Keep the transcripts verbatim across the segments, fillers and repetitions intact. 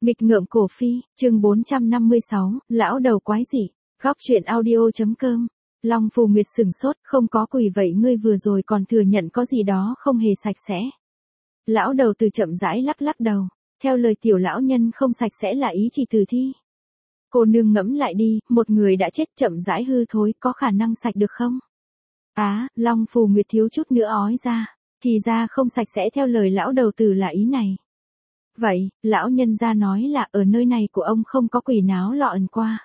Nghịch ngợm cổ phi, chương bốn trăm năm mươi sáu, lão đầu quái dị. Góc truyện audio.com. Long Phù Nguyệt sửng sốt, không có quỷ vậy ngươi vừa rồi còn thừa nhận có gì đó không hề sạch sẽ. Lão đầu từ chậm rãi lắc lắc đầu, theo lời tiểu lão nhân không sạch sẽ là ý chỉ từ thi. Cô nương ngẫm lại đi, một người đã chết chậm rãi hư thối có khả năng sạch được không? Á, à, Long Phù Nguyệt thiếu chút nữa ói ra, thì ra không sạch sẽ theo lời lão đầu từ là ý này. Vậy, lão nhân gia nói là ở nơi này của ông không có quỷ náo lọn qua.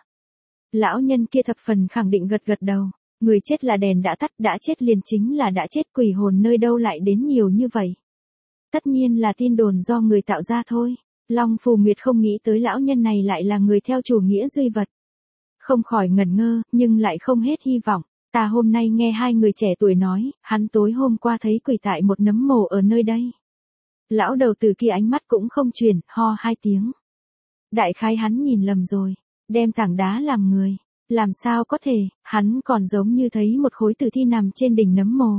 Lão nhân kia thập phần khẳng định gật gật đầu, người chết là đèn đã tắt, đã chết liền chính là đã chết, quỷ hồn nơi đâu lại đến nhiều như vậy. Tất nhiên là tin đồn do người tạo ra thôi. Long Phù Nguyệt không nghĩ tới lão nhân này lại là người theo chủ nghĩa duy vật. Không khỏi ngẩn ngơ, nhưng lại không hết hy vọng. Ta hôm nay nghe hai người trẻ tuổi nói, hắn tối hôm qua thấy quỷ tại một nấm mồ ở nơi đây. Lão đầu từ kia ánh mắt cũng không chuyển, ho hai tiếng. Đại khái hắn nhìn lầm rồi, đem tảng đá làm người. Làm sao có thể, hắn còn giống như thấy một khối tử thi nằm trên đỉnh nấm mồ.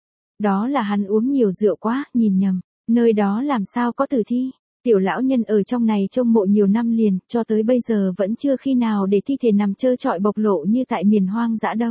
Đó là hắn uống nhiều rượu quá, nhìn nhầm, nơi đó làm sao có tử thi. Tiểu lão nhân ở trong này trông mộ nhiều năm liền, cho tới bây giờ vẫn chưa khi nào để thi thể nằm trơ trọi bộc lộ như tại miền hoang dã đâu.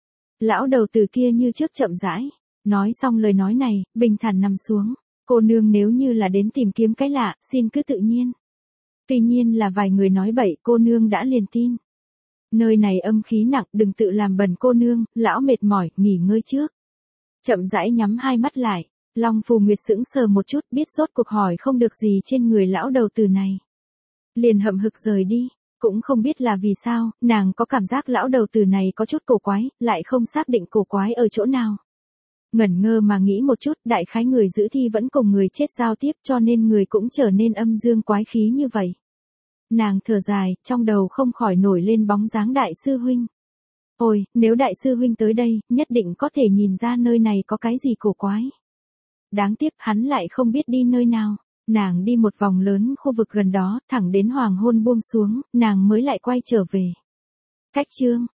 Lão đầu từ kia như trước chậm rãi, nói xong lời nói này, bình thản nằm xuống. Cô nương nếu như là đến tìm kiếm cái lạ, xin cứ tự nhiên. Tuy nhiên là vài người nói bậy, cô nương đã liền tin. Nơi này âm khí nặng, đừng tự làm bẩn cô nương, lão mệt mỏi, nghỉ ngơi trước. Chậm rãi nhắm hai mắt lại, Long Phù Nguyệt sững sờ một chút, biết rốt cuộc hỏi không được gì trên người lão đầu từ này. Liền hậm hực rời đi, cũng không biết là vì sao, nàng có cảm giác lão đầu từ này có chút cổ quái, lại không xác định cổ quái ở chỗ nào. Ngẩn ngơ mà nghĩ một chút, đại khái người giữ thi vẫn cùng người chết giao tiếp cho nên người cũng trở nên âm dương quái khí như vậy. Nàng thở dài, trong đầu không khỏi nổi lên bóng dáng đại sư huynh. Ôi, nếu đại sư huynh tới đây, nhất định có thể nhìn ra nơi này có cái gì cổ quái. Đáng tiếc hắn lại không biết đi nơi nào. Nàng đi một vòng lớn khu vực gần đó, thẳng đến hoàng hôn buông xuống, nàng mới lại quay trở về. Cách chương,